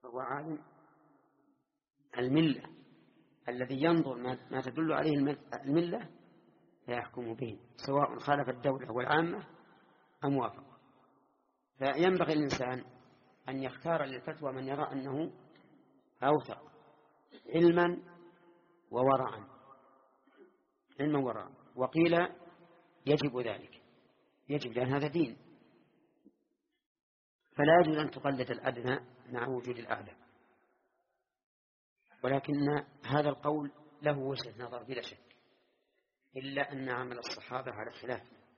فهو عالم الملة الذي ينظر ما تدل عليه الملة فيحكم به سواء خالف الدولة والعامة أم وافق. فينبغي الإنسان أن يختار للفتوى من يرى أنه أوثق علما وورعا. وقيل يجب ذلك، يجب لأن هذا دين، فلا يجوز أن تقلد الأدنى مع وجود الأعلى. ولكن هذا القول له وجهة نظر بلا شك، إلا أن عمل الصحابة على خلاف،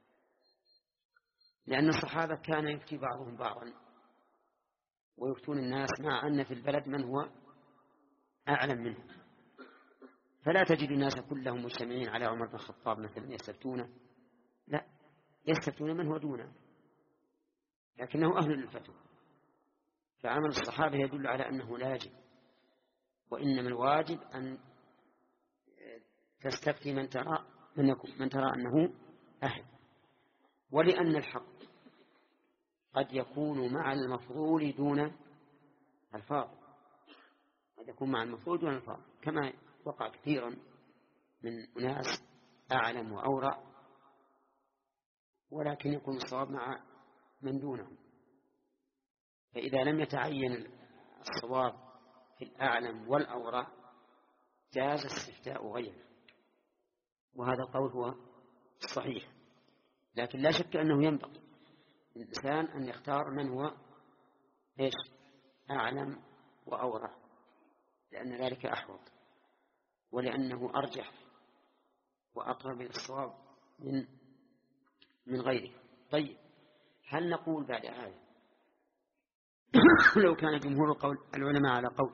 لأن الصحابة كان يفتي بعضهم بعضا ويفتون الناس مع أن في البلد من هو أعلم منه، فلا تجد الناس كلهم مجتمعين على عمر بن الخطاب مثلا يستفتونه، لا، يستفتون من هو دونه لكنه أهل للفتوى. فعمل الصحابة يدل على أنه لا يجب، وإنما الواجب أن تستفتي من ترى أنه أهل. ولأن الحق قد يكون مع المفضول دون الفاضل، قد يكون مع المفضول دون الفاضل، كما وقع كثيرا من أناس أعلم وأورع ولكن يكون الصواب مع من دونهم. فإذا لم يتعين الصواب في الأعلم والأورع جاز استفتاء غيره، وهذا القول هو الصحيح. لكن لا شك أنه ينبغي للإنسان أن يختار من هو أعلم وأورع، لأن ذلك أحوط ولأنه أرجح وأقرب إلى الصواب من غيره. طيب، هل نقول بعد هذا لو كان جمهور العلماء على قول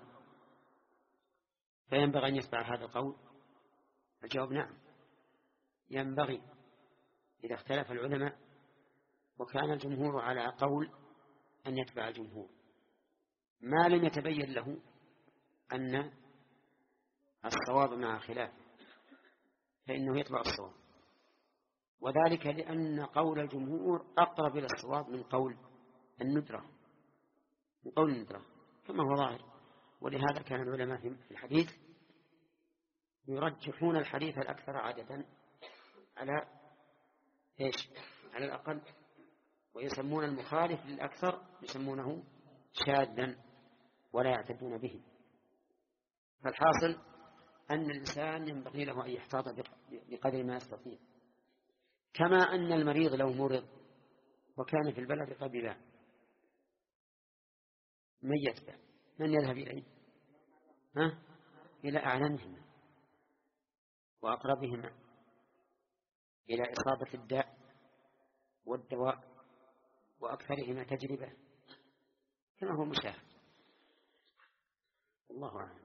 فينبغي أن يتبع هذا القول؟ الجواب نعم، ينبغي إذا اختلف العلماء وكان الجمهور على قول أن يتبع الجمهور ما لم يتبين له أن الصواب مع خلاف، فإنه يتبع الصواب، وذلك لأن قول الجمهور أقرب إلى الصواب من قول الندرة كما هو ظاهر. ولهذا كان العلماء في الحديث يرجحون الحديث الأكثر عادة على الأقل، ويسمون المخالف للأكثر يسمونه شاذا ولا يعتدون به. فالحاصل أن الإنسان ينبغي له أن يحتاط بقدر ما يستطيع، كما أن المريض لو مرض وكان في البلد قبيلة من يتبع؟ من يذهب إليه؟ إلى أعلمهما وأقربهما إلى إصابة الداء والدواء وأكثرهما تجربة كما هو مشاهد، الله أعلم.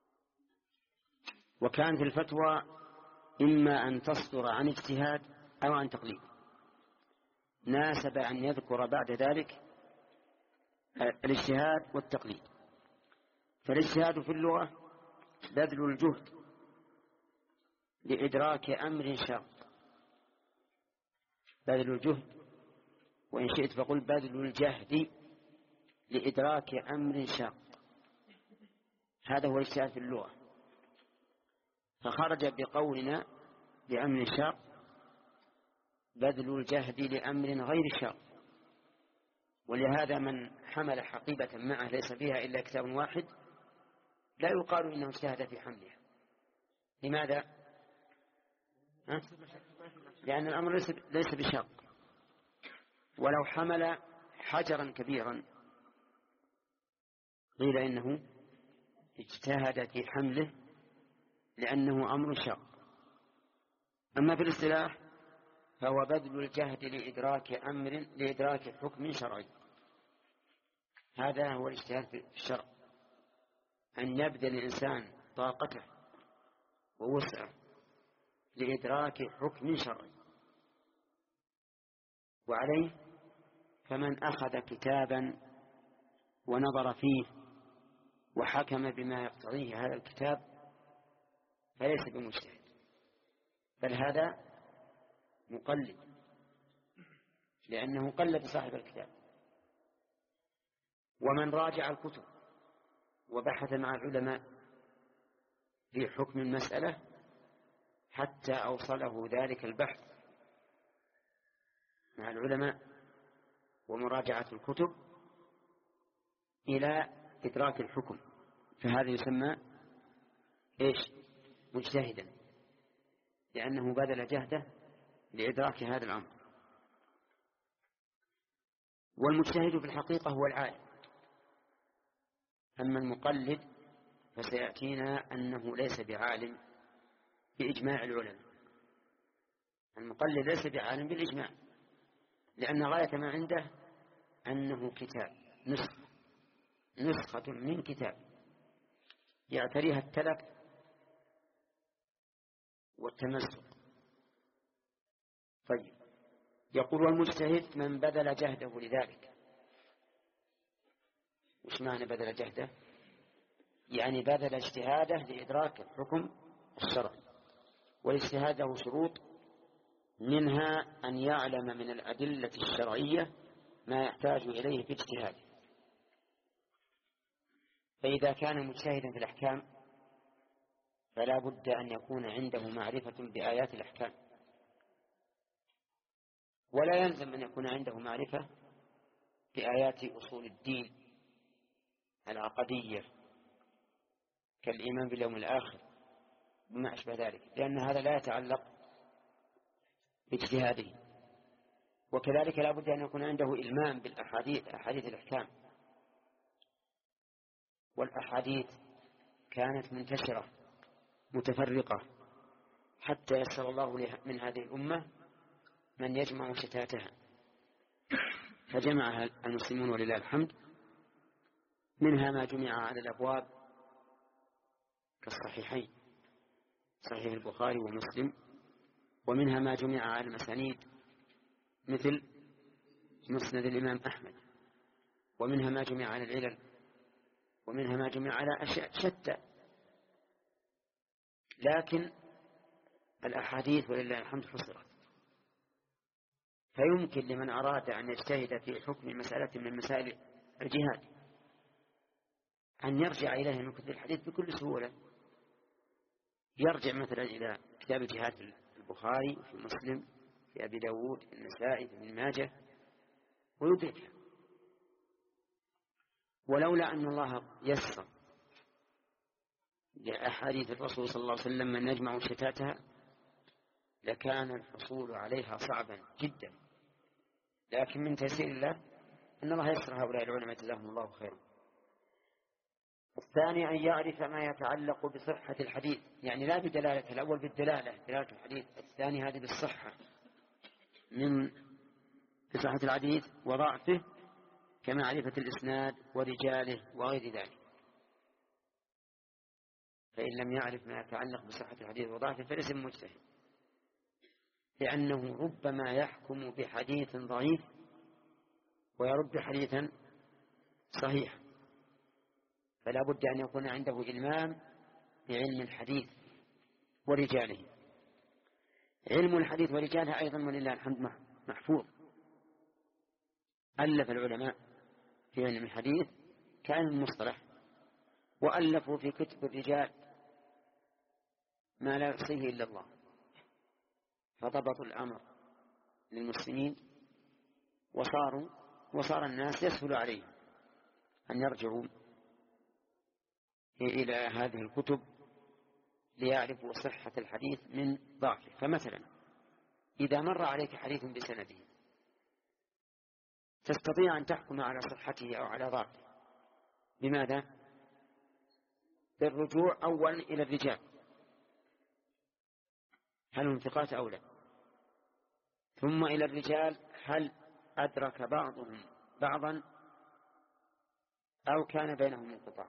وكان في الفتوى إما أن تصدر عن اجتهاد أو عن تقليد، ناسب أن يذكر بعد ذلك الاجتهاد والتقليد. فالاجتهاد في اللغة بذل الجهد لإدراك أمر شاق، بذل الجهد، وإن شئت فقل بذل الجهد لإدراك أمر شاق، هذا هو الاجتهاد في اللغة. فخرج بقولنا بأمر شاق بذل الجهد لأمر غير شاق. ولهذا من حمل حقيبة معه ليس فيها إلا كتاب واحد لا يقال إنه اجتهد في حملها. لماذا؟ لأن الأمر ليس بشاق. ولو حمل حجرا كبيرا قيل إنه اجتهد في حمله لأنه أمر شاق. أما في الاصطلاح فهو بذل الجهد لإدراك حكم شرعي. هذا هو الاجتهاد في الشرع، أن يبذل الإنسان طاقته ووسعه لإدراك حكم شرعي. وعليه فمن أخذ كتابا ونظر فيه وحكم بما يقتضيه هذا الكتاب فليس بمجتهد، بل هذا مقلد، لأنه قلد صاحب الكتاب. ومن راجع الكتب وبحث مع العلماء في حكم المسألة حتى أوصله ذلك البحث مع العلماء ومراجعة الكتب إلى إدراك الحكم، فهذا يسمى إيش؟ مجتهدا، لأنه بذل جهده لإدراك هذا الأمر. والمجتهد في الحقيقة هو العالم، أما المقلد فسيأتينا أنه ليس بعالم بإجماع العلماء. المقلد ليس بعالم بالإجماع، لأن غاية ما عنده أنه كتاب، نسخة من كتاب يعتريها التلف والتمسك. طيب، يقول والمجتهد من بذل جهده لذلك. وش معنى بذل جهده؟ يعني بذل اجتهاده لإدراك الحكم الشرعي، والاجتهاد له شروط، منها أن يعلم من الأدلة الشرعية ما يحتاج إليه في اجتهاده. فإذا كان مجتهدا في الأحكام فلا بد أن يكون عنده معرفة بآيات الأحكام، ولا يلزم أن يكون عنده معرفة بآيات أصول الدين العقدية كالإيمان باليوم الآخر بما أشبه ذلك، لأن هذا لا يتعلق باجتهاده. وكذلك لا بد أن يكون عنده إلمام بالأحاديث، أحاديث الأحكام. والأحاديث كانت منتشرة متفرقة حتى يسر الله من هذه الأمة من يجمع شتاتها، فجمعها المسلمون ولله الحمد. منها ما جمع على الأبواب كالصحيحين، صحيح البخاري ومسلم، ومنها ما جمع على المسانيد مثل مسند الإمام أحمد، ومنها ما جمع على العلل، ومنها ما جمع على أشياء شتى. لكن الأحاديث ولله الحمد حصرت، فيمكن لمن أراد أن يجتهد في حكم مسألة من مسائل الجهاد أن يرجع إليها من كتب الحديث بكل سهولة. يرجع مثلا إلى كتاب الجهاد البخاري، في مسلم، في أبي داود، في النسائي، في ابن ماجه، ويدركها. ولولا أن الله يسر لأحاديث الرسول صلى الله عليه وسلم من يجمع شتاتها لكان الحصول عليها صعبا جدا، لكن من تيسير الله أن الله يسر هؤلاء العلماء جزاهم الله خيرا. الثاني أن يعرف ما يتعلق بصحة الحديث، يعني لا بدلالة، الأول بالدلالة، دلالة الحديث، الثاني هذه بالصحة، من بصحة الحديث وضعفه كمعرفة الإسناد ورجاله وغير ذلك. فإن لم يعرف ما يتعلق بصحة الحديث وضعفه فليس مجتهد، لأنه ربما يحكم بحديث ضعيف ويرد حديثا صحيح، فلا بد أن يكون عنده إلمام بعلم الحديث ورجاله. علم الحديث ورجاله أيضا ولله الحمد محفوظ. ألف العلماء في علم الحديث كان المصطلح، وألفوا في كتب الرجال ما لا يحصيه إلا الله، فضبطوا الأمر للمسلمين وصار الناس يسهل عليهم أن يرجعوا إلى هذه الكتب ليعرفوا صحة الحديث من ضعفه. فمثلا إذا مر عليك حديث بسنده تستطيع أن تحكم على صحته أو على ضعفه. بماذا؟ بالرجوع أولا إلى الرجال، هل هم ثقات أو لا، ثم إلى الرجال هل أدرك بعضهم بعضا أو كان بينهم انقطاع،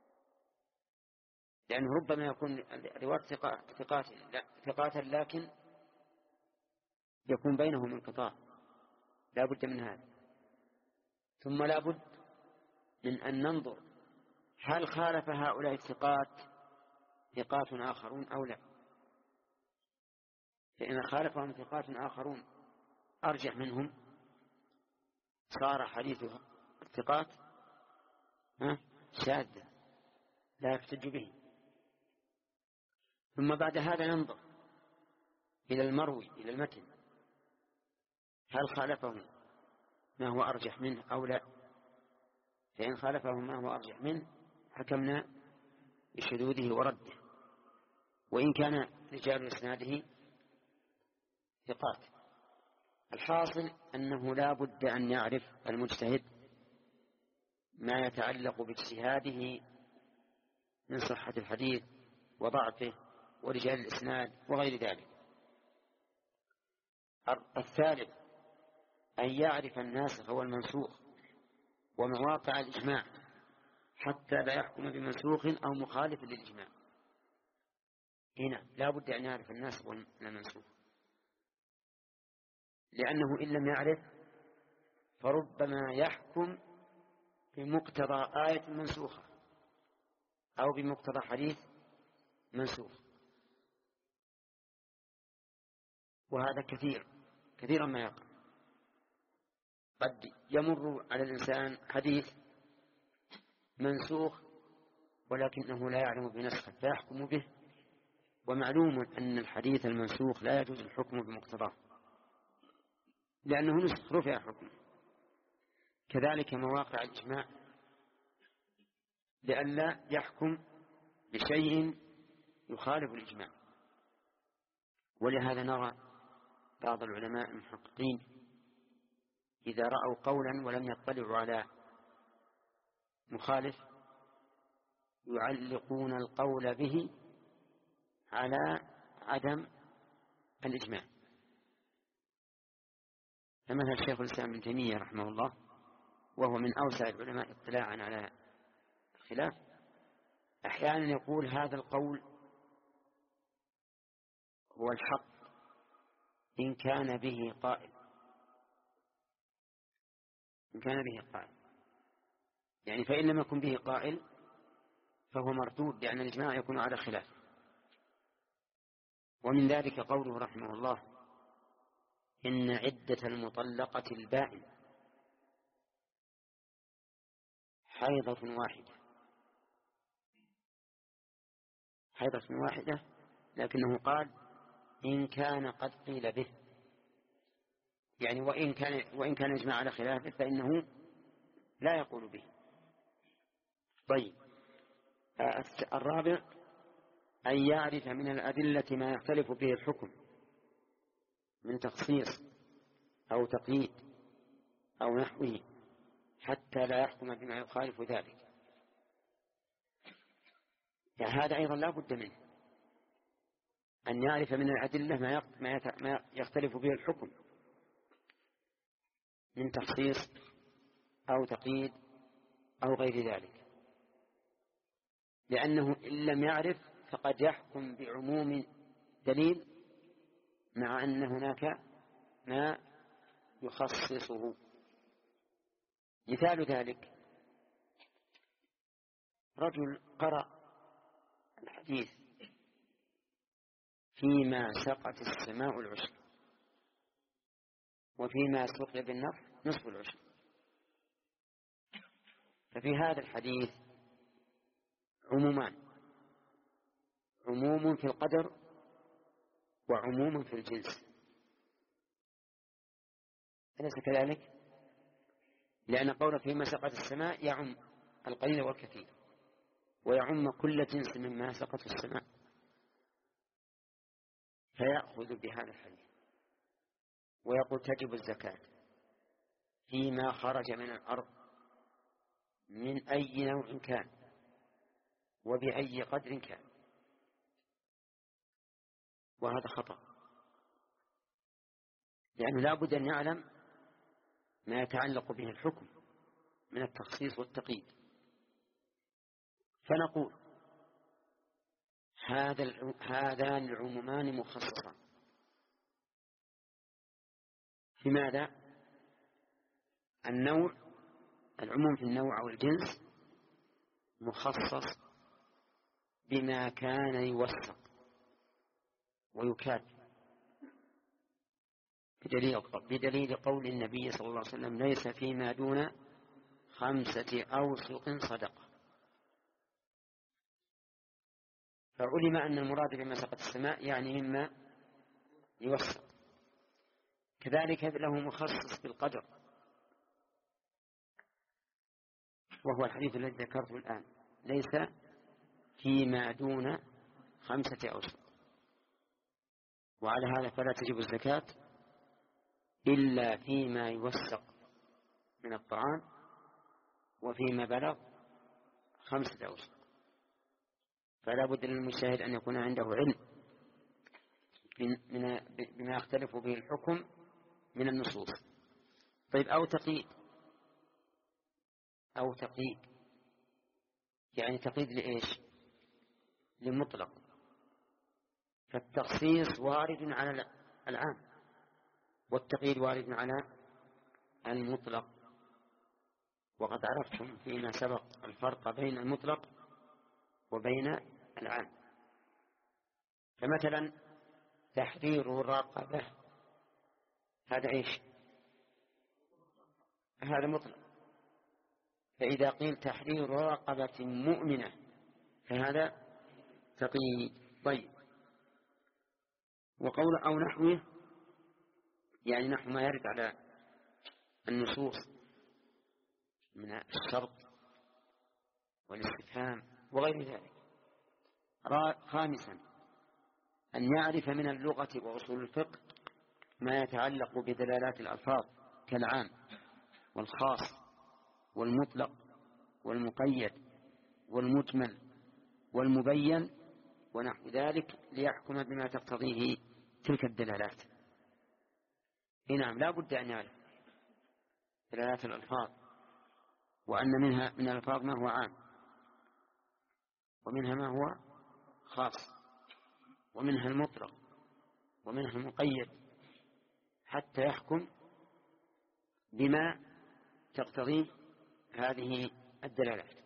لأنه ربما يكون رواة ثقات لكن يكون بينهم انقطاع، لا بد من هذا. ثم لا بد من أن ننظر هل خالف هؤلاء الثقات ثقات آخرون أو لا، فإن خالفهم ثقات آخرون أرجح منهم صار حديث الثقات شاذا، لا يحتج به. ثم بعد هذا ننظر إلى المروي، إلى المتن، هل خالفه ما هو أرجح منه أو لا. فإن خالفه ما هو أرجح منه حكمنا بشذوذه ورده، وإن كان رجال إسناده ثقات. الحاصل أنه لا بد أن يعرف المجتهد ما يتعلق باجتهاده من صحة الحديث وضعفه ورجال الإسناد وغير ذلك. الثالث أن يعرف الناسخ والمنسوخ ومواقع الإجماع حتى لا يحكم بمنسوخ أو مخالف للإجماع. هنا لا بد أن يعرف الناسخ والمنسوخ، لأنه إن لم يعرف فربما يحكم بمقتضى آية منسوخة أو بمقتضى حديث منسوخ، وهذا كثيرا ما يقع. قد يمر على الإنسان حديث منسوخ ولكنه لا يعلم بنسخه فيحكم به، ومعلوم أن الحديث المنسوخ لا يجوز الحكم بمقتضاه لأنه نسخ رفع حكمه. كذلك مواقع الإجماع لئلا يحكم بشيء يخالف الإجماع. ولهذا نرى بعض العلماء المحققين إذا رأوا قولا ولم يطلعوا على مخالف يعلقون القول به على عدم الإجماع. فمثل شيخ الإسلام ابن تيمية رحمه الله، وهو من أوسع العلماء اطلاعا على الخلاف، أحيانا يقول هذا القول هو الحق إن كان به قائل، يعني فإن لم يكن به قائل فهو مردود لأن الإجماع يكون على خلاف. ومن ذلك قوله رحمه الله إن عدة المطلقة البائن حيضة واحدة، لكنه قال إن كان قد قيل به، يعني وإن كان يجمع على خلافه فإنه لا يقول به. طيب، الرابع أن يعرف من الأدلة ما يختلف به الحكم من تخصيص أو تقييد أو نحوه حتى لا يحكم بما يخالف ذلك. يعني هذا أيضا لا بد منه، أن يعرف من الأدلة ما يختلف به الحكم من تخصيص أو تقييد أو غير ذلك، لأنه إن لم يعرف فقد يحكم بعموم دليل مع أن هناك ما يخصصه. مثال ذلك رجل قرأ الحديث فيما سقت السماء العشر وفيما سقي بالنفر نصف العشر، ففي هذا الحديث عمومان، عموم في القدر وعموم في الجنس، أليس كذلك؟ لأن قوله فيما سقت السماء يعم القليل والكثير ويعم كل جنس مما سقط السماء، فيأخذ بهذا الحديث ويقول تجب الزكاة فيما خرج من الأرض من أي نوع كان وبأي قدر كان، وهذا خطأ، لأنه لا بد أن يعلم ما يتعلق به الحكم من التخصيص والتقييد. فنقول هذان العمومان مخصصان في ماذا؟ العموم في النوع أو الجنس مخصص بما كان يوثق ويكاد، بدليل قول النبي صلى الله عليه وسلم ليس فيما دون 5 أوسق صدقة. فعلم أن المراد بما سقط السماء يعني مما يوسق. كذلك له مخصص بالقدر، وهو الحديث الذي ذكرته الآن: ليس فيما دون 5 أوسق. وعلى هذا فلا تجب الزكاة إلا فيما يوسق من الطعام وفيما بلغ 5 أوسق. فلا بد للمجتهد أن يكون عنده علم بما يختلف به الحكم من النصوص. طيب، أو تقييد يعني تقييد لإيش؟ لمطلق. فالتخصيص وارد على العام، والتقييد وارد على المطلق. وقد عرفتم فيما سبق الفرق بين المطلق وبين العام. فمثلا تحرير الرقبة هذا إيش؟ هذا مطلق. فإذا قيل تحرير رقبة مؤمنة فهذا تقييد. طيب، وقول أو نحوه يعني نحو ما يرد على النصوص من الشرط والاستفهام وغير ذلك. خامسا أن يعرف من اللغة وأصول الفقه ما يتعلق بدلالات الألفاظ كالعام والخاص والمطلق والمقيد والمجمل والمبين ونحو ذلك، ليحكم بما تقتضيه تلك الدلالات. نعم، لا بد أن يعرف دلالات الألفاظ، وأن منها من الألفاظ ما هو عام، ومنها ما هو خاص، ومنها المطلق، ومنها المقيد، حتى يحكم بما تقتضيه هذه الدلالات.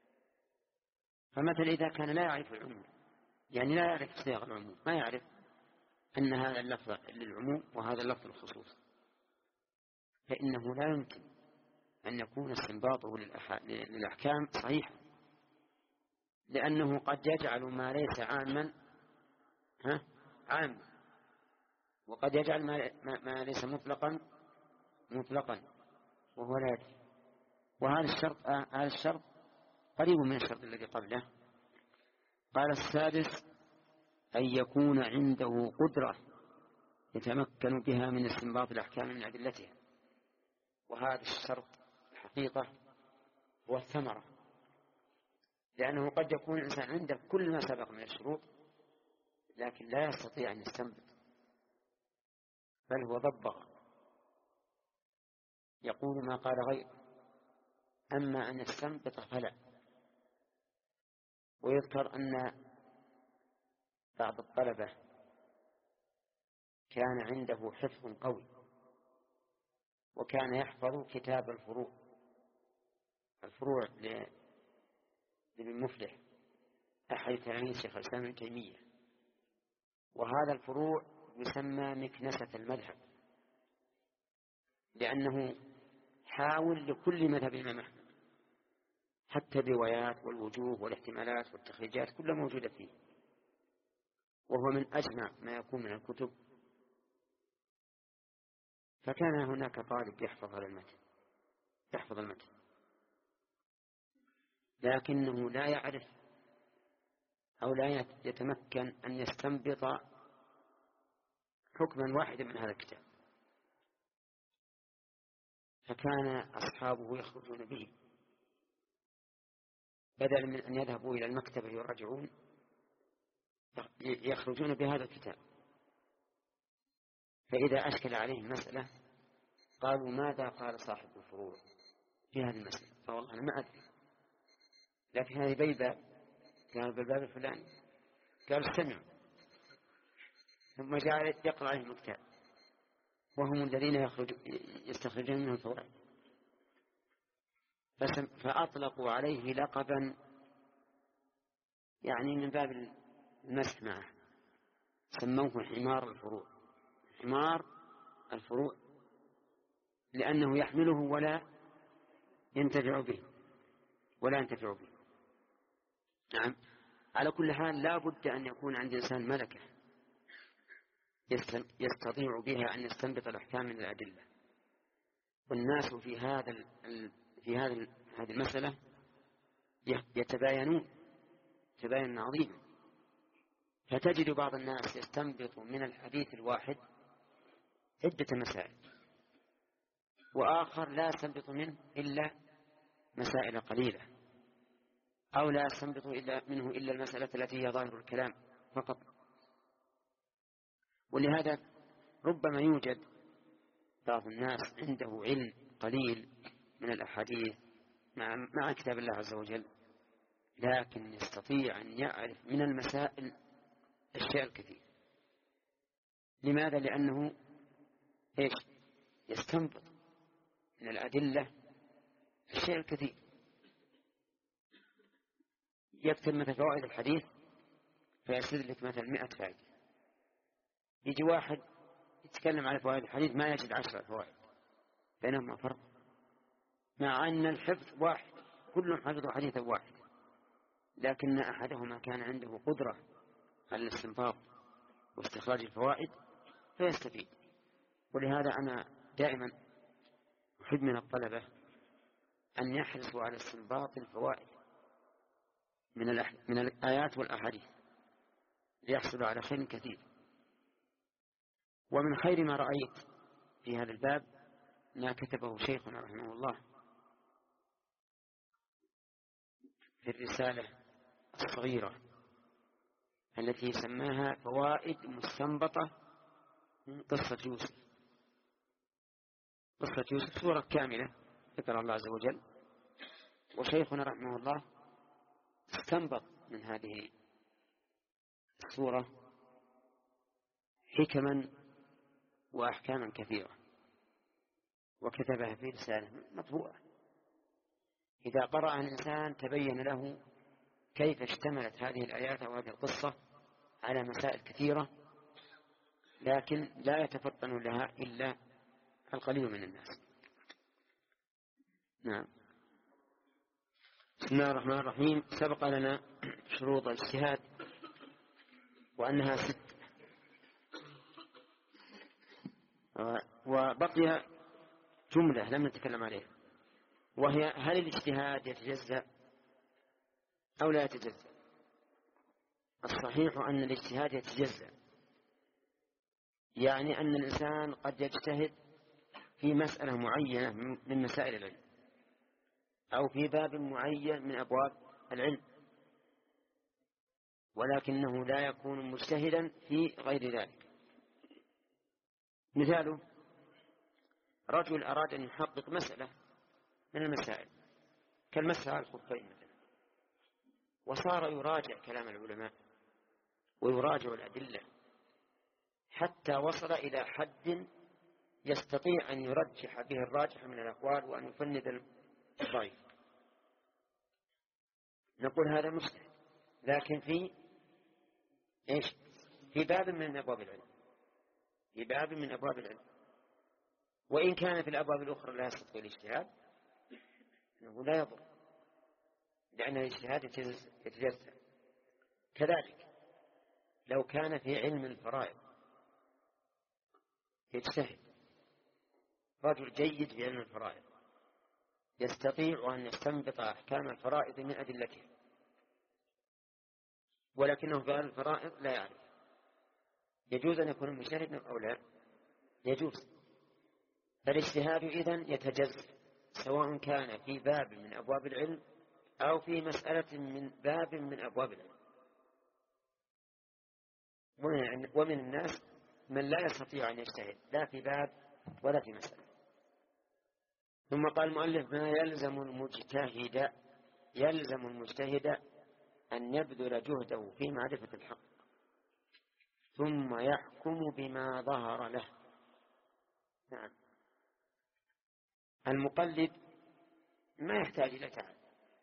فمثل إذا كان لا يعرف العموم، يعني لا يعرف صيغ العموم، ما يعرف أن هذا اللفظ للعموم وهذا اللفظ للخصوص، فإنه لا يمكن أن يكون استنباطه للأحكام صحيحا، لأنه قد يجعل ما ليس عاما عام، وقد يجعل ما ليس مطلقا وهو لا يدري. وهذا الشرط قريب من الشرط الذي قبله. قال: السادس أن يكون عنده قدرة يتمكن بها من استنباط الأحكام من أدلتها. وهذا الشرط الحقيقة هو الثمرة، لأنه قد يكون الإنسان عنده كل ما سبق من الشروط لكن لا يستطيع أن يستنبط، بل هو ضبط يقول ما قال غير، أما أن يستنبط فلا. ويذكر أن بعض الطلبة كان عنده حفظ قوي، وكان يحفظ كتاب الفروع لابن مفلح أحد تلاميذ شيخ الإسلام ابن تيمية. وهذا الفروع يسمى مكنسة المذهب، لأنه حاول لكل مذهب الإمام أحمد، حتى الروايات والوجوه والاحتمالات والتخريجات كلها موجودة فيه، وهو من أجمع ما يكون من الكتب. فكان هناك طالب يحفظ المتن لكنه لا يعرف أو لا يتمكن أن يستنبط حكما واحدا من هذا الكتاب، فكان أصحابه يخرجون به بدلا من أن يذهبوا إلى المكتبة يراجعون، يخرجون بهذا الكتاب. فإذا أشكل عليهم مسألة قالوا: ماذا قال صاحب الفروع في هذه المسألة؟ فوالله أنا ما أدري، لكن هذه بيبة كان بالباب الفلاني. قال: استمع. ثم جعل يقرأ عليهم الكتاب، وهم الذين يستخرجون منه الفوائد. فأطلقوا عليه لقبا يعني من باب المسح معه، سموه حمار الفروع، لأنه يحمله ولا ينتفع به. نعم. على كل حال لا بد أن يكون عند الإنسان ملكة يستطيع بها أن يستنبط الأحكام من الأدلة. والناس هذه المسألة يتباينون تباين عظيما، فتجد بعض الناس يستنبط من الحديث الواحد عدة مسائل، وآخر لا يستنبط منه إلا مسائل قليلة، أو لا يستنبط منه إلا المسألة التي هي ظاهر الكلام فقط. ولهذا ربما يوجد بعض الناس عنده علم قليل من الأحاديث مع كتاب الله عز وجل، لكن يستطيع أن يعرف من المسائل الشيء الكثير. لماذا؟ لأنه يستنبط من الأدلة الشيء الكثير. يكتب مثل فوائد الحديث فيسرد لك مثل 100 فائدة، يجي واحد يتكلم عن فوائد الحديث ما يجد 10 فوائد، بينهما فرق، مع أن الحفظ واحد، كلهم حفظوا حديثا واحد، لكن أحدهما كان عنده قدرة على الاستنباط واستخراج الفوائد فيستفيد. ولهذا أنا دائما أحب من الطلبة أن يحرصوا على استنباط الفوائد من الآيات والأحاديث ليحصلوا على خير كثير. ومن خير ما رأيت في هذا الباب ما كتبه شيخنا رحمه الله في الرسالة الصغيرة التي سماها فوائد مستنبطة من قصة يوسف. قصة يوسف سورة كاملة ذكر الله عز وجل، وشيخنا رحمه الله استنبط من هذه السورة حكما وأحكاما كثيرة وكتبها في رسالة مطبوعة. إذا قرأ الإنسان تبين له كيف اشتملت هذه الآيات أو هذه القصة على مسائل كثيرة، لكن لا يتفطن لها إلا القليل من الناس. نعم. بسم الله الرحمن الرحيم. سبق لنا شروط الاجتهاد وأنها 6، وبقي جملة لم نتكلم عليها، وهي هل الاجتهاد يتجزأ أو لا يتجزأ؟ الصحيح أن الاجتهاد يتجزأ، يعني أن الإنسان قد يجتهد في مسألة معينة من مسائل العلم أو في باب معين من أبواب العلم، ولكنه لا يكون مجتهدا في غير ذلك. مثاله رجل أراد أن يحقق مسألة من المسائل كالمسألة على الخفين مثلا، وصار يراجع كلام العلماء ويراجع الأدلة حتى وصل إلى حد يستطيع أن يرجح به الراجح من الأقوال وأن يفند الضعيف، نقول هذا مجتهد، لكن في باب من أبواب العلم، في باب من أبواب العلم. وإن كان في الأبواب الأخرى لا يستطيع الاجتهاد أنه لا يضر، لأن الاجتهاد يتجزأ. كذلك لو كان في علم الفرائض يجتهد، رجل جيد في علم الفرائض يستطيع أن يستنبط أحكام الفرائض من أدلتها، ولكنه في علم الفرائض لا يعرف، يجوز أن يكون مجتهدا أو لا؟ يجوز. فالاجتهاد إذن يتجزأ، سواء كان في باب من أبواب العلم أو في مسألة من باب من أبواب العلم. ومن الناس من لا يستطيع أن يجتهد لا في باب ولا في مسألة. ثم قال المؤلف ما يلزم المجتهد أن يبذل جهده في معرفة الحق ثم يحكم بما ظهر له. نعم. المقلد ما يحتاج إلى تعب،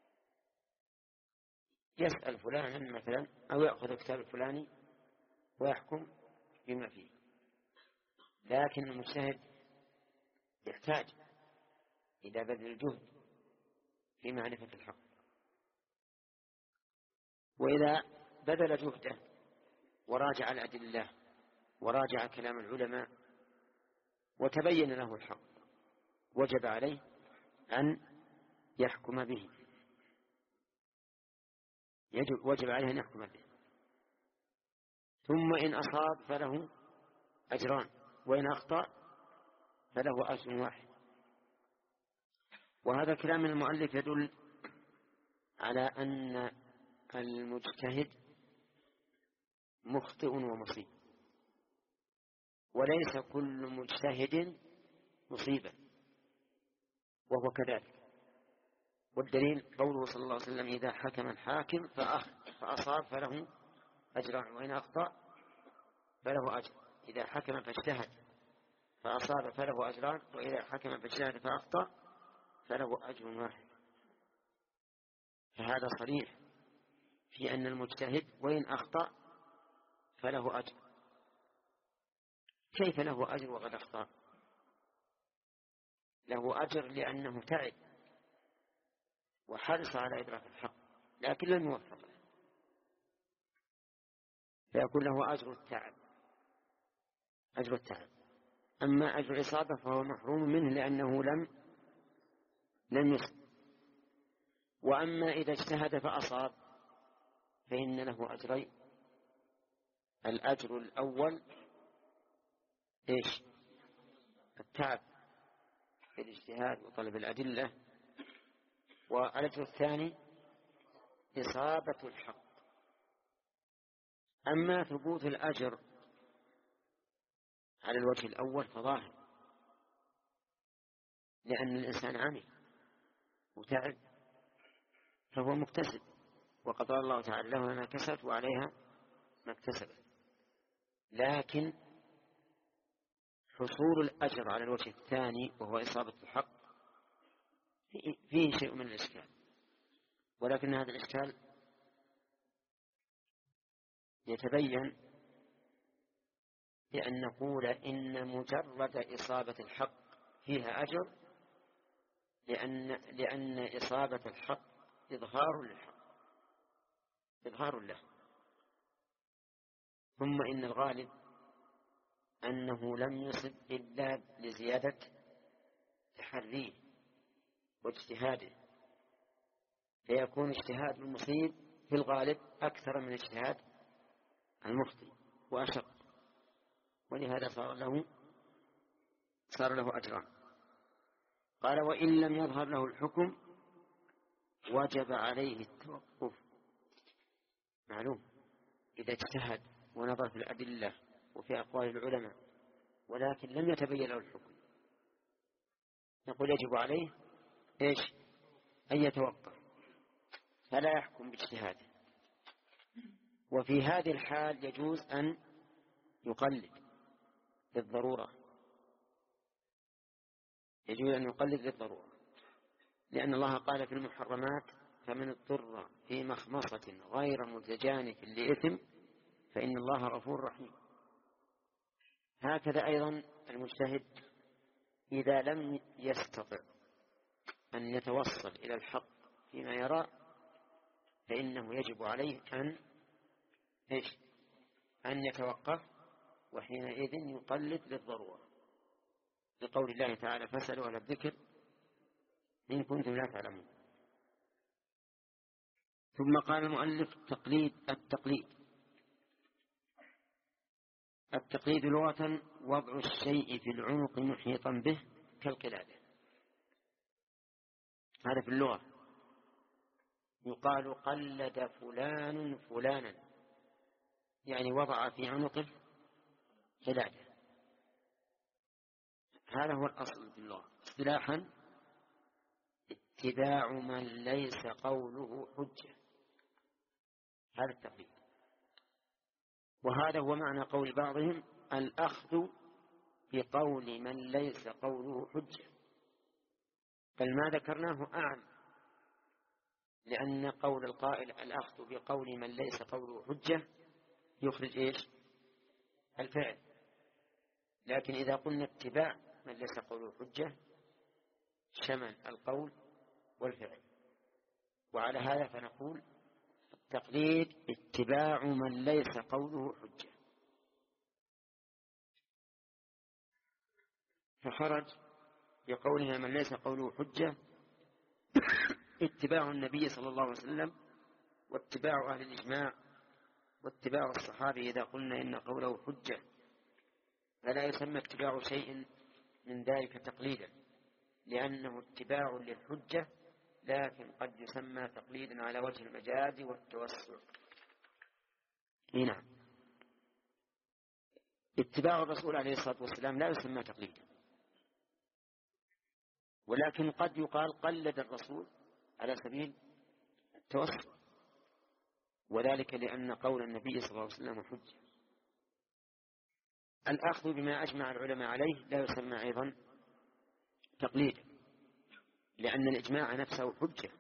يسأل فلانا مثلا أو يأخذ الكتاب الفلاني ويحكم بما فيه، لكن المجتهد يحتاج إلى بذل الجهد في معرفة الحق. وإذا بذل جهده وراجع الأدلة وراجع كلام العلماء وتبين له الحق، وجب عليه أن يحكم به، وجب عليه أن يحكم به. ثم إن أصاب فله أجران، وإن أخطأ فله أجر واحد. وهذا كلام المؤلف يدل على أن المجتهد مخطئ ومصيب، وليس كل مجتهد مصيبا، وهو كذلك. والدليل قوله صلى الله عليه وسلم: إذا حكم الحاكم فأصاب فله أجران، وإن أخطأ فله أجر. إذا حكم فاجتهد فأصاب فله أجران، وإذا حكم فاجتهد فأخطأ فله أجر واحد. فهذا صريح في أن المجتهد وإن أخطأ فله أجر. كيف له أجر وقد أخطأ؟ له أجر لأنه تعب وحرص على إدراك الحق لكن لم يوفق له، فيكون له أجر التعب، أجر التعب. أما أجر الإصابة فهو محروم منه لأنه لم يصب. وأما إذا اجتهد فأصاب فإن له أجرين: الأجر الأول إيش؟ التعب في الاجتهاد وطلب الأدلة، والأجر الثاني إصابة الحق. أما ثبوت الأجر على الوجه الأول فظاهر، لأن الإنسان عمل وتعب فهو مكتسب، وقد قال الله تعالى: له ما كسبت وعليها ما اكتسبت. لكن حصول الأجر على الوجه الثاني وهو إصابة الحق فيه شيء من الإشكال، ولكن هذا الإشكال يتبين بأن نقول إن مجرد إصابة الحق فيها أجر، لأن إصابة الحق إظهار للحق، إظهار له. ثم إن الغالب أنه لم يصب إلا لزيادة تحريه واجتهاده، فيكون اجتهاد المصيب في الغالب أكثر من اجتهاد المخطئ وأشق، ولهذا صار له أجران. قال: وإن لم يظهر له الحكم وجب عليه التوقف. معلوم إذا اجتهد ونظر في الأدلة وفي أقوال العلماء ولكن لم يتبين له الحكم، نقول يجب عليه إيش؟ أن يتوقف فلا يحكم باجتهاده. وفي هذه الحال يجوز أن يقلد للضرورة، يجوز أن يقلد للضرورة، لأن الله قال في المحرمات: فمن اضطر في مخمصة غير متجانف لإثم فإن الله غفور رحيم. هكذا أيضا المجتهد إذا لم يستطع أن يتوصل إلى الحق فيما يرى فإنه يجب عليه أن يتوقف، وحينئذ يقلد للضرورة، لقول الله تعالى: فاسألوا أهل الذكر إن كنتم لا تعلمون. ثم قال المؤلف: التقليد لغة وضع الشيء في العنق محيطا به كالقلادة. هذا في اللغة يقال: قلد فلان فلانا، يعني وضع في عنقه قلادة. هذا هو الأصل في اللغة. اصطلاحا: اتباع من ليس قوله حجة، هذا التقليد. وهذا هو معنى قول بعضهم: الأخذ بقول من ليس قوله حجة. بل ما ذكرناه أعم، لأن قول القائل الأخذ بقول من ليس قوله حجة يخرج إيش؟ الفعل. لكن إذا قلنا اتباع من ليس قوله حجة شمل القول والفعل. وعلى هذا فنقول التقليد اتباع من ليس قوله حجة، فخرج بقولها من ليس قوله حجة اتباع النبي صلى الله عليه وسلم، واتباع أهل الإجماع، واتباع الصحابة إذا قلنا إن قوله حجة، فلا يسمى اتباع شيء من ذلك تقليدا، لأنه اتباع للحجة، لكن قد يسمى تقليدا على وجه المجاز والتوسع. نعم، اتباع الرسول عليه الصلاة والسلام لا يسمى تقليدا، ولكن قد يقال قلد الرسول على سبيل التوسع، وذلك لأن قول النبي صلى الله عليه وسلم حجة. الأخذ بما أجمع العلماء عليه لا يسمى أيضا تقليدا، لأن الإجماع نفسه حجة،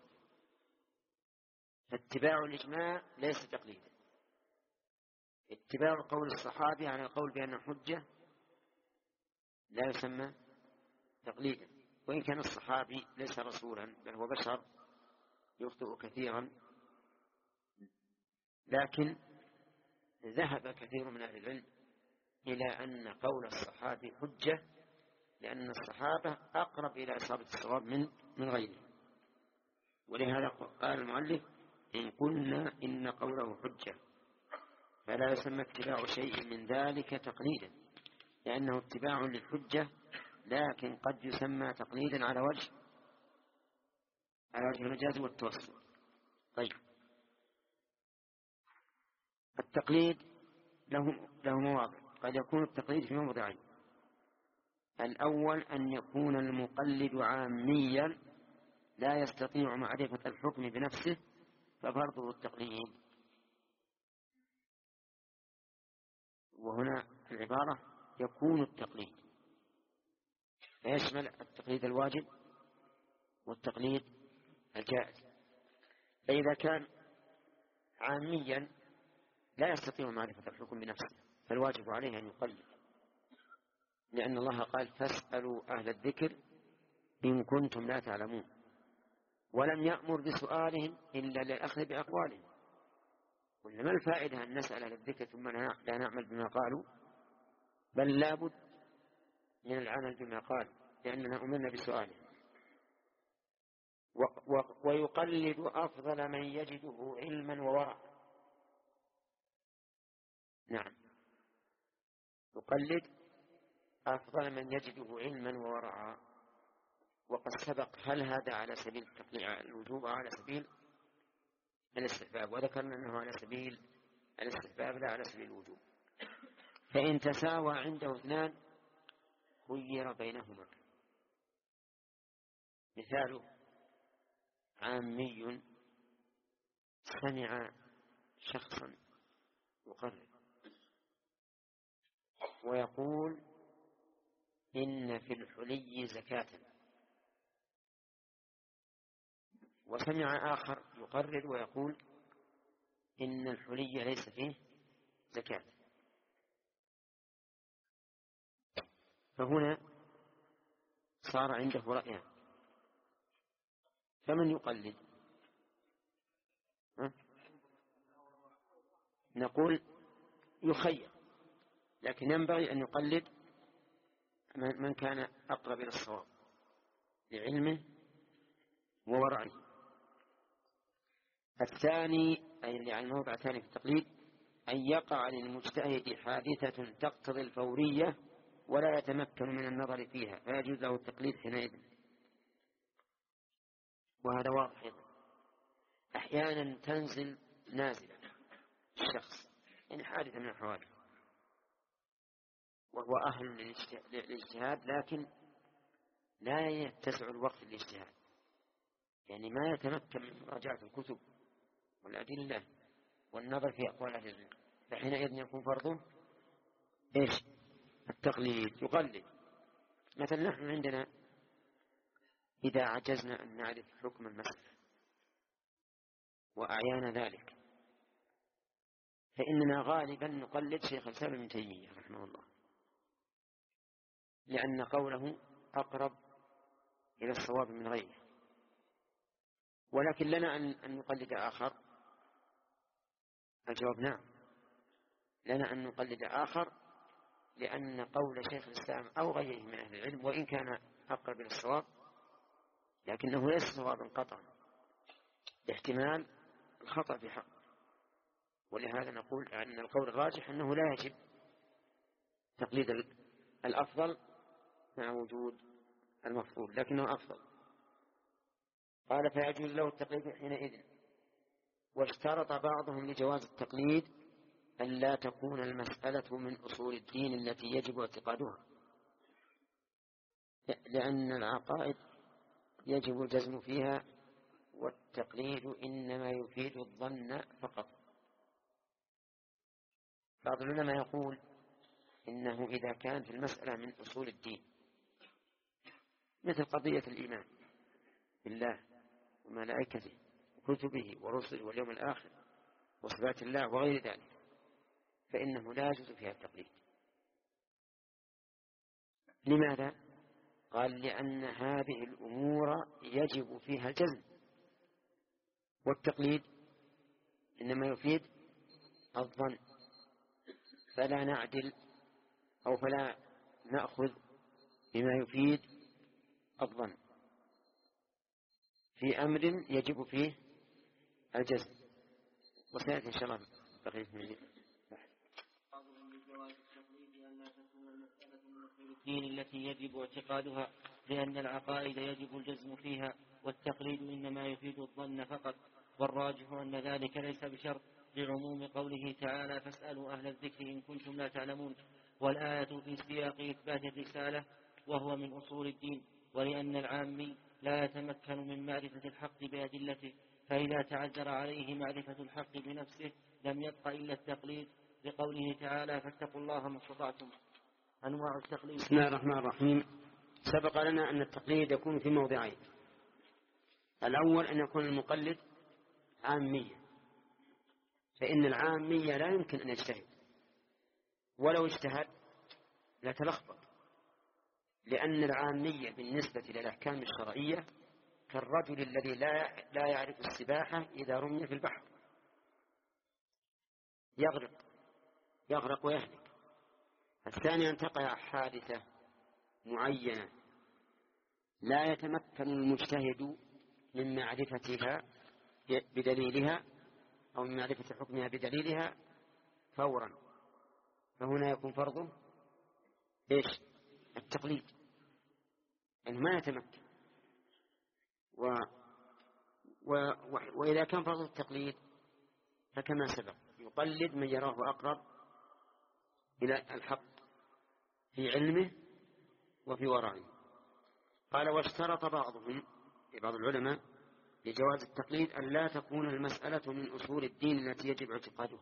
فاتباع الإجماع ليس تقليدا. اتباع قول الصحابي على القول بأنه حجة لا يسمى تقليدا، وإن كان الصحابي ليس رسولا بل هو بشر يخطئ كثيرا، لكن ذهب كثير من أهل العلم إلى أن قول الصحابي حجة، لأن الصحابة أقرب إلى إصابة الصواب من غيره. ولهذا قال المؤلف إن قلنا إن قوله حجة، فلا يسمى اتباع شيء من ذلك تقليدا، لأنه اتباع للحجة، لكن قد يسمى تقليدا على وجه المجاز والتوسع. طيب، التقليد له مواضع، قد يكون التقليد في موضعين: الأول أن يكون المقلد عاميا لا يستطيع معرفة الحكم بنفسه ففرضه التقليد، وهنا العبارة يكون التقليد، فيشمل التقليد الواجب والتقليد الجائز. فإذا كان عاميا لا يستطيع معرفة الحكم بنفسه فالواجب عليه أن يقلد، لأن الله قال فاسألوا أهل الذكر إن كنتم لا تعلمون، ولم يأمر بسؤالهم إلا للأخذ بأقوالهم. قلنا ما الفائدة أن نسأل أهل الذكر ثم لا نعمل بما قالوا؟ بل لا بد من العمل بما قالوا، لأننا أمرنا بسؤالهم. ويقلد أفضل من يجده علما وورعا. نعم، يقلد أفضل من يجده علما وورعا. وقد سبق هل هذا على سبيل الوجوب أو على سبيل الاستحباب، وذكرنا أنه على سبيل الاستحباب لا على سبيل الوجوب. فإن تساوى عنده اثنان خير بينهما. مثاله عامي سمع شخصا يقرر ويقول إن في الحلي زكاة، وسمع آخر يقرر ويقول إن الحلي ليس فيه زكاة، فهنا صار عنده رأيان، فمن يقلد؟ نقول يخير، لكن ينبغي أن يقلد من كان أقرب إلى الصواب لعلمه وورعه. الثاني أي اللي على الموضع الثاني في التقليد أن يقع للمجتهد حادثة تقتضي الفورية ولا يتمكن من النظر فيها فيجوز له التقليد حينئذ، وهذا واضح أيضا. أحيانا تنزل نازلة الشخص يعني حادثة من الحوادث وهو أهل للاجتهاد، لكن لا يتسع الوقت للاجتهاد، يعني ما يتمكن من مراجعة الكتب والأدلة والنظر في أقوال أهل العلم، فحينئذ يكون فرضه إيش؟ التقليد، يقلد. مثلا نحن عندنا إذا عجزنا أن نعرف حكم المسألة وأعيان ذلك فإننا غالبا نقلد شيخ الإسلام ابن تيمية رحمه الله، لأن قوله أقرب إلى الصواب من غيره. ولكن لنا أن نقلد آخر الجواب نعم، لنا أن نقلد آخر، لأن قول شيخ الإسلام أو غيره من أهل العلم وإن كان أقرب إلى الصواب لكنه ليس صوابا قطعا، لاحتمال الخطأ في حق. ولهذا نقول أن القول الراجح أنه لا يجب تقليد الأفضل مع وجود المفضول، لكنه أفضل. قال فيجوز له التقليد حينئذ. واشترط بعضهم لجواز التقليد أن لا تكون المسألة من أصول الدين التي يجب اعتقادها، لأن العقائد يجب الجزم فيها والتقليد إنما يفيد الظن فقط. بعض العلماء يقول إنه إذا كانت المسألة من أصول الدين مثل قضية الإيمان بالله وملائكته وكتبه ورسله واليوم الآخر وصفات الله وغير ذلك فإنه لا يجوز فيها التقليد. لماذا؟ قال لأن هذه الأمور يجب فيها الجزم، والتقليد إنما يفيد الظن، فلا نعدل أو فلا نأخذ بما يفيد الظن في أمر يجب فيه الجزم. وسيأتي إن شاء الله بقية من الدين التي يجب اعتقادها، لأن العقائد يجب الجزم فيها والتقليد إنما يفيد الظن فقط. والراجح أن ذلك ليس بشرط لعموم قوله تعالى فاسألوا أهل الذكر إن كنتم لا تعلمون، والآية في سياق إثبات الرسالة وهو من أصول الدين. ولأن العامي لا يتمكن من معرفة الحق بأدلته، فإذا تعذر عليه معرفة الحق بنفسه لم يبق إلا التقليد، لقوله تعالى فاتقوا الله ما استطعتم. أنواع التقليد. بسم الله الرحمن الرحيم. سبق لنا أن التقليد يكون في موضعين. الأول أن يكون المقلد عامية، فإن العامية لا يمكن أن يجتهد، ولو اجتهد لتلخبط، لأن العامية بالنسبة للأحكام الشرعية كالرجل الذي لا يعرف السباحة إذا رمي في البحر يغرق ويهلك. الثاني أن تقع حادثة معينة لا يتمكن المجتهد من معرفتها بدليلها أو من معرفة حكمها بدليلها فورا، فهنا يكون فرضه إيش؟ التقليد، أنه ما يتمكن. وإذا كان فرض التقليد فكما سبق يقلد من يراه أقرب إلى الحق في علمه وفي ورعه. قال واشترط بعضهم بعض العلماء لجواز التقليد أن لا تكون المسألة من أصول الدين التي يجب اعتقادها،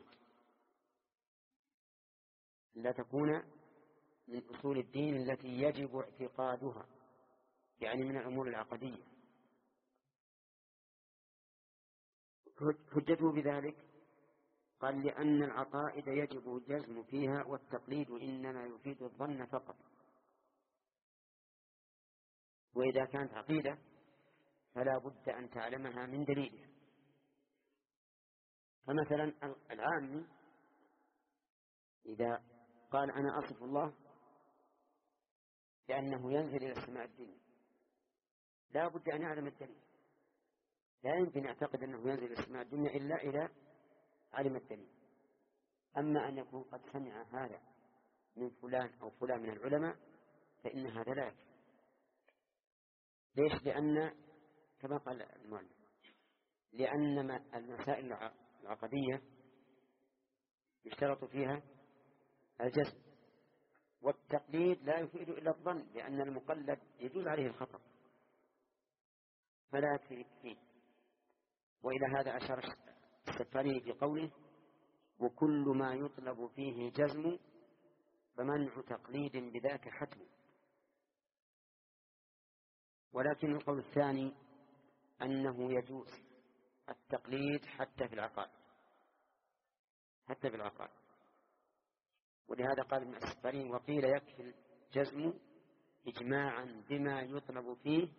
لا تكون من أصول الدين التي يجب اعتقادها، يعني من الأمور العقدية. حجته بذلك قال لأن العقائد يجب الجزم فيها والتقليد إنما يفيد الظن فقط. وإذا كانت عقيدة فلا بد أن تعلمها من دليلها. فمثلا العامي إذا قال أنا أصف الله بأنه ينزل إلى السماء الدنيا لا بد أن يعلم الدليل، لا يمكن يعتقد أنه ينزل إلى السماء الدنيا إلا إذا علم الدليل. أما أن يكون قد سمع هذا من فلان أو فلان من العلماء فإن هذا لا يكفي. ليش؟ لأن كما قال المؤلف لأن المسائل العقدية يشترط فيها الجزم، والتقليد لا يفيد إلا الظن، لأن المقلد يجوز عليه الخطأ فلا يكفي فيه. وإلى هذا أشار السفاري في قوله وكل ما يطلب فيه جزم فمنع تقليد بذاك حتم. ولكن القول الثاني أنه يجوز التقليد حتى في العقائد، ولهذا قال ابن السفاري وقيل يكفي الجزم إجماعا بما يطلب فيه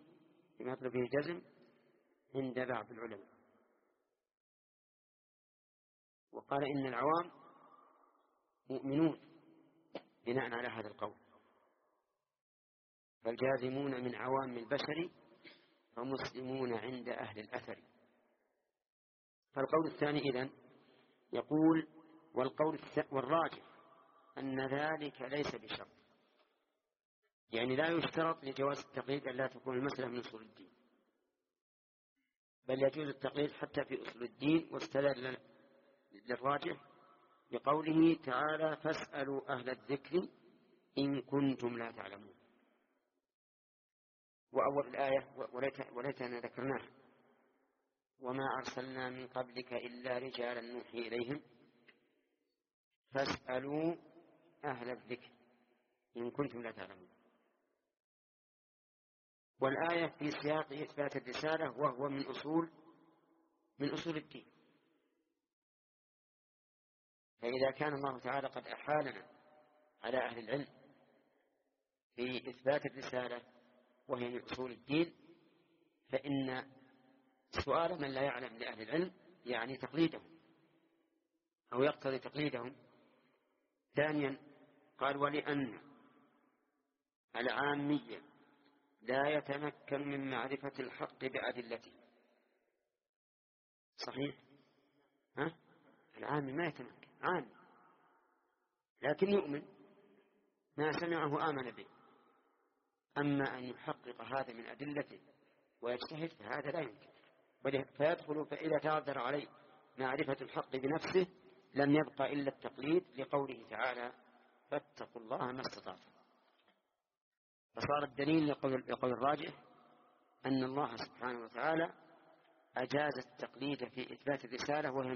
الجزم عند بعض العلماء. وقال إن العوام مؤمنون بناء على هذا القول، فالجازمون من عوام البشر فمسلمون عند أهل الأثر. فالقول الثاني إذن يقول والراجح أن ذلك ليس بشرط، يعني لا يشترط لجواز التقليد أن لا تكون المسألة من أصول الدين، بل يجوز التقليد حتى في أصول الدين. واستدل للراجح بقوله تعالى فاسألوا أهل الذكر إن كنتم لا تعلمون. وأول الآية وليتنا ذكرناه وما أرسلنا من قبلك إلا رجالا نوحي إليهم فاسألوا أهل الذكر إن كنتم لا تعلمون. والآية في سياق إثبات الرسالة وهو من أصول الدين. فإذا كان الله تعالى قد أحالنا على أهل العلم في إثبات الرسالة وهي من أصول الدين، فإن سؤال من لا يعلم لأهل العلم يعني تقليدهم أو يقتضي تقليدهم. ثانيا قال ولأن العامية لا يتمكن من معرفة الحق بأدلته. صحيح؟ العامي ما يتمكن، عامي لكن يؤمن ما سمعه آمن به، أما أن يحقق هذا من أدلته ويجتهد فهذا لا يمكن، فيدخل فإذا تعذر عليه معرفة الحق بنفسه لم يبقى إلا التقليد لقوله تعالى فاتقوا الله ما استطعتم. فصار الدليل لقول الراجح أن الله سبحانه وتعالى أجاز التقليد في إثبات الرسالة وهي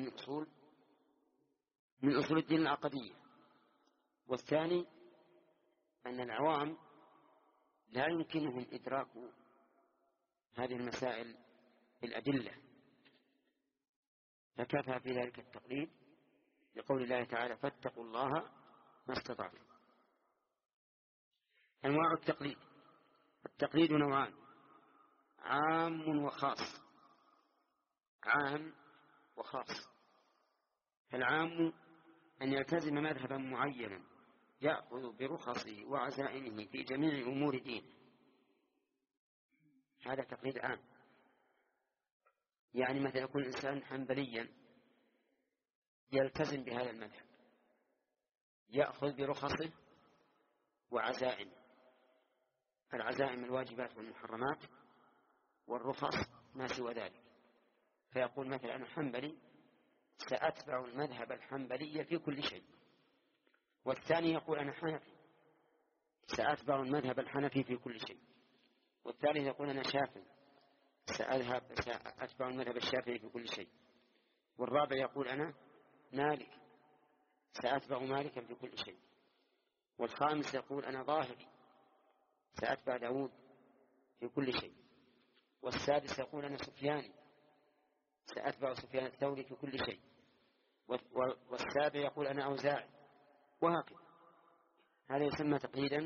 من أصول الدين العقدية. والثاني أن العوام لا يمكنهم إدراك هذه المسائل بالأدلة، فكفى في ذلك التقليد لقول الله تعالى فاتقوا الله ما استطعتم. أنواع التقليد: التقليد نوعان: عام وخاص. عام وخاص. فالعام أن يلتزم مذهبا معينا يأخذ برخصه وعزائمه في جميع أمور دينه، هذا تقليد عام. يعني مثلا يكون الإنسان حنبليا يلتزم بهذا المذهب، يأخذ برخصه وعزائمه. العزائم الواجبات والمحرمات، والرخص ما سوى ذلك. فيقول مثلا أنا حنبلي سأتبع المذهب الحنبلي في كل شيء. والثاني يقول أنا حنفي سأتبع المذهب الحنفي في كل شيء. والثالث يقول أنا شافعي سأتبع المذهب الشافعي في كل شيء. والرابع يقول أنا مالك سأتبع مالكا في كل شيء. والخامس يقول أنا ظاهري سأتبع داود في كل شيء. والسادس يقول أنا سفياني سأتبع سفيان الثوري في كل شيء. والسابع يقول أنا أوزاعي، وهكذا. هذا يسمى تقليدا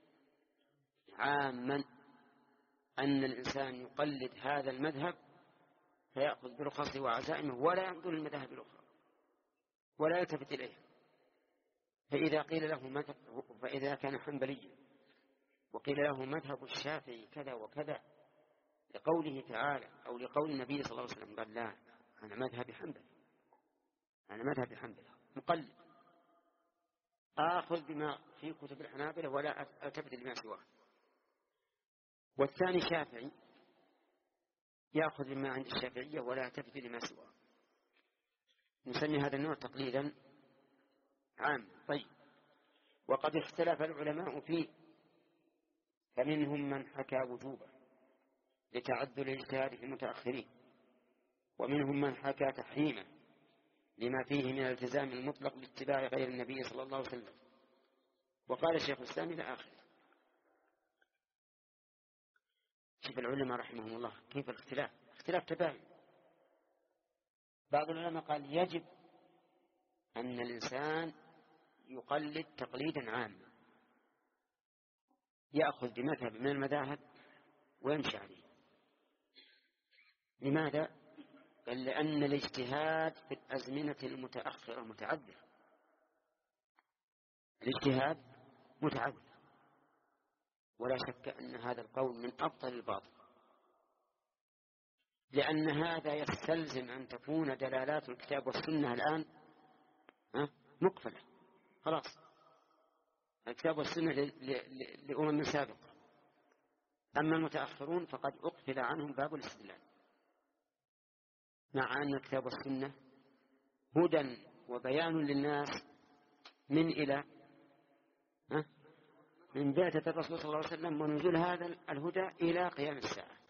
عاما، أن الإنسان يقلد هذا المذهب فيأخذ برخصه وعزائمه ولا ينظر المذاهب الأخرى ولا يلتفت إليها. فإذا كان حنبليا وقيل له مذهب الشافعي كذا وكذا لقوله تعالى أو لقول النبي صلى الله عليه وسلم قال لا أنا مذهبي حنبلي مقلد، آخذ بما في كتب الحنابلة ولا ألتفت لما سواه. والثاني شافعي يأخذ بما عند الشافعية ولا يلتفت لما سواه. نسمي هذا النوع تقليدا عام. طيب، وقد اختلف العلماء فيه، فمنهم من حكى وجوبه لتعذر الاجتهاد في المتأخرين، ومنهم من حكى تحريمه لما فيه من الالتزام المطلق باتباع غير النبي صلى الله عليه وسلم. وقال الشيخ الإسلام إلى آخر. شوف العلماء رحمهم الله كيف اختلاف تباين. بعض العلماء قال يجب أن الإنسان يقلد تقليدا عاما، يأخذ بمذهب من المذاهب ويمشي عليه. لماذا؟ قال لأن الاجتهاد في الأزمنة المتأخرة متعذر. الاجتهاد متعذر، ولا شك أن هذا القول من أبطل الباطل، لأن هذا يستلزم أن تكون دلالات الكتاب والسنة الآن مقفلة خلاص. الكتاب والسنة لأمم سابقة، أما المتأخرون فقد أقفل عنهم باب الاستدلال، مع أن الكتاب والسنة هدى وبيان للناس من إلى من بعثة الرسول صلى الله عليه وسلم ونزول هذا الهدى إلى قيام الساعة.